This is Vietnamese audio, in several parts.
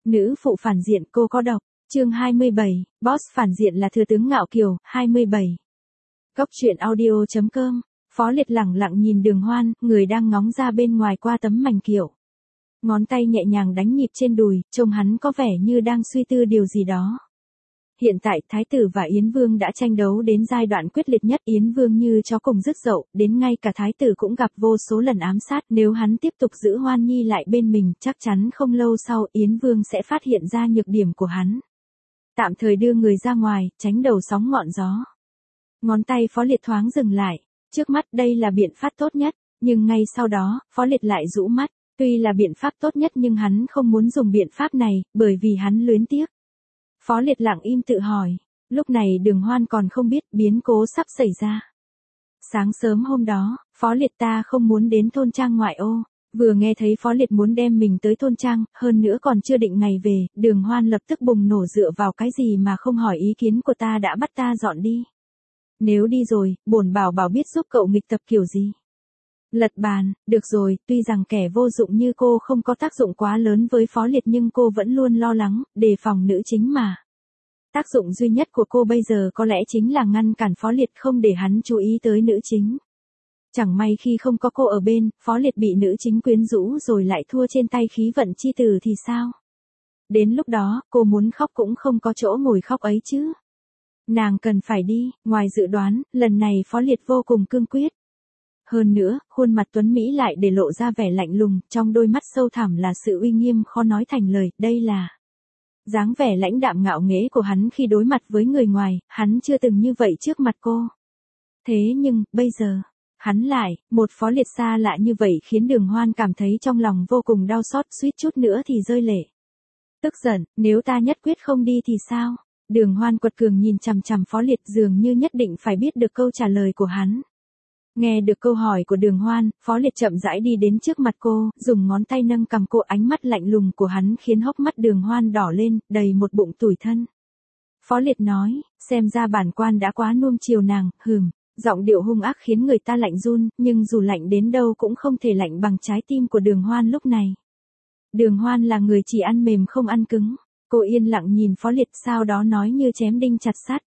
Nữ phụ phản diện cô có độc. Chương 27, boss phản diện là thừa tướng Ngạo Kiều, 27. Góc truyện audio.com. Phó Liệt lẳng lặng nhìn Đường Hoan, người đang ngóng ra bên ngoài qua tấm mảnh kiệu. Ngón tay nhẹ nhàng đánh nhịp trên đùi, trông hắn có vẻ như đang suy tư điều gì đó. Hiện tại Thái tử và Yến Vương đã tranh đấu đến giai đoạn quyết liệt nhất, Yến Vương như chó cùng rứt dậu, đến ngay cả Thái tử cũng gặp vô số lần ám sát, nếu hắn tiếp tục giữ Hoan Nhi lại bên mình, chắc chắn không lâu sau Yến Vương sẽ phát hiện ra nhược điểm của hắn. Tạm thời đưa người ra ngoài, tránh đầu sóng ngọn gió. Ngón tay Phó Liệt thoáng dừng lại, trước mắt đây là biện pháp tốt nhất, nhưng ngay sau đó, Phó Liệt lại rũ mắt, tuy là biện pháp tốt nhất nhưng hắn không muốn dùng biện pháp này, bởi vì hắn luyến tiếc. Phó Liệt lặng im tự hỏi, lúc này Đường Hoan còn không biết biến cố sắp xảy ra. Sáng sớm hôm đó, Phó Liệt ta không muốn đến thôn trang ngoại ô, vừa nghe thấy Phó Liệt muốn đem mình tới thôn trang, hơn nữa còn chưa định ngày về, Đường Hoan lập tức bùng nổ, dựa vào cái gì mà không hỏi ý kiến của ta đã bắt ta dọn đi. Nếu đi rồi, bổn bảo bảo biết giúp cậu nghịch tập kiểu gì. Lật bàn, được rồi, tuy rằng kẻ vô dụng như cô không có tác dụng quá lớn với Phó Liệt nhưng cô vẫn luôn lo lắng, đề phòng nữ chính mà. Tác dụng duy nhất của cô bây giờ có lẽ chính là ngăn cản Phó Liệt không để hắn chú ý tới nữ chính. Chẳng may khi không có cô ở bên, Phó Liệt bị nữ chính quyến rũ rồi lại thua trên tay khí vận chi tử thì sao? Đến lúc đó, cô muốn khóc cũng không có chỗ ngồi khóc ấy chứ. Nàng cần phải đi, ngoài dự đoán, lần này Phó Liệt vô cùng cương quyết. Hơn nữa, khuôn mặt tuấn Mỹ lại để lộ ra vẻ lạnh lùng, trong đôi mắt sâu thẳm là sự uy nghiêm khó nói thành lời, đây là dáng vẻ lãnh đạm ngạo nghễ của hắn khi đối mặt với người ngoài, hắn chưa từng như vậy trước mặt cô. Thế nhưng, bây giờ, hắn lại, một Phó Liệt xa lạ như vậy khiến Đường Hoan cảm thấy trong lòng vô cùng đau xót, suýt chút nữa thì rơi lệ. Tức giận, nếu ta nhất quyết không đi thì sao? Đường Hoan quật cường nhìn chằm chằm Phó Liệt, dường như nhất định phải biết được câu trả lời của hắn. Nghe được câu hỏi của Đường Hoan, Phó Liệt chậm rãi đi đến trước mặt cô, dùng ngón tay nâng cằm cô, ánh mắt lạnh lùng của hắn khiến hốc mắt Đường Hoan đỏ lên, đầy một bụng tủi thân. Phó Liệt nói, xem ra bản quan đã quá nuông chiều nàng, giọng điệu hung ác khiến người ta lạnh run, nhưng dù lạnh đến đâu cũng không thể lạnh bằng trái tim của Đường Hoan lúc này. Đường Hoan là người chỉ ăn mềm không ăn cứng, cô yên lặng nhìn Phó Liệt, sau đó nói như chém đinh chặt sắt.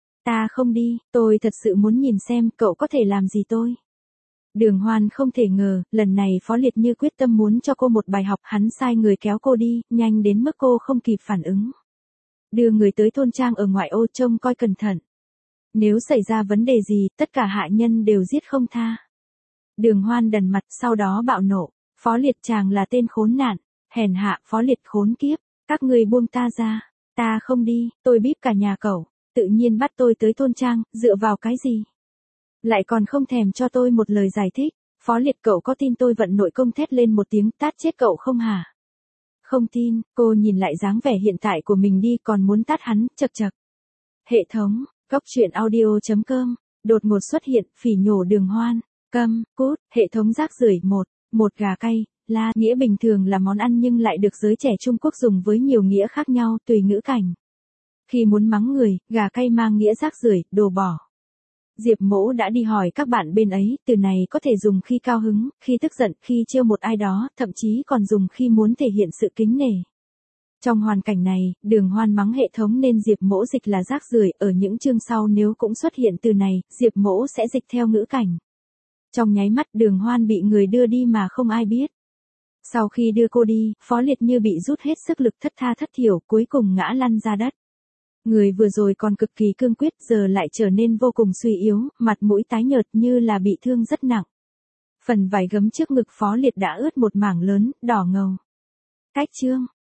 Ta không đi, tôi thật sự muốn nhìn xem cậu có thể làm gì tôi. Đường Hoan không thể ngờ, lần này Phó Liệt như quyết tâm muốn cho cô một bài học, hắn sai người kéo cô đi, nhanh đến mức cô không kịp phản ứng. Đưa người tới thôn trang ở ngoại ô, trông coi cẩn thận. Nếu xảy ra vấn đề gì, tất cả hạ nhân đều giết không tha. Đường Hoan đần mặt, sau đó bạo nộ. Phó Liệt chàng là tên khốn nạn, hèn hạ, Phó Liệt khốn kiếp, các ngươi buông ta ra. Ta không đi, tôi bíp cả nhà cậu. Tự nhiên bắt tôi tới thôn trang, dựa vào cái gì? Lại còn không thèm cho tôi một lời giải thích. Phó Liệt, cậu có tin tôi vận nội công thét lên một tiếng tát chết cậu không hả? Không tin, cô nhìn lại dáng vẻ hiện tại của mình đi, còn muốn tát hắn, chậc chậc. Hệ thống, góc truyện audio.com, đột ngột xuất hiện, phỉ nhổ Đường Hoan, câm, cút, hệ thống rác rưởi một gà cay, la, nghĩa bình thường là món ăn nhưng lại được giới trẻ Trung Quốc dùng với nhiều nghĩa khác nhau, tùy ngữ cảnh. Khi muốn mắng người, gà cay mang nghĩa rác rưởi, đồ bỏ. Diệp Mỗ đã đi hỏi các bạn bên ấy, từ này có thể dùng khi cao hứng, khi tức giận, khi trêu một ai đó, thậm chí còn dùng khi muốn thể hiện sự kính nể. Trong hoàn cảnh này, Đường Hoan mắng hệ thống nên Diệp Mỗ dịch là rác rưởi, ở những chương sau nếu cũng xuất hiện từ này, Diệp Mỗ sẽ dịch theo ngữ cảnh. Trong nháy mắt Đường Hoan bị người đưa đi mà không ai biết. Sau khi đưa cô đi, Phó Liệt như bị rút hết sức lực, thất tha thất thiểu, cuối cùng ngã lăn ra đất. Người vừa rồi còn cực kỳ cương quyết giờ lại trở nên vô cùng suy yếu, mặt mũi tái nhợt như là bị thương rất nặng. Phần vải gấm trước ngực Phó Liệt đã ướt một mảng lớn, đỏ ngầu. Cách chương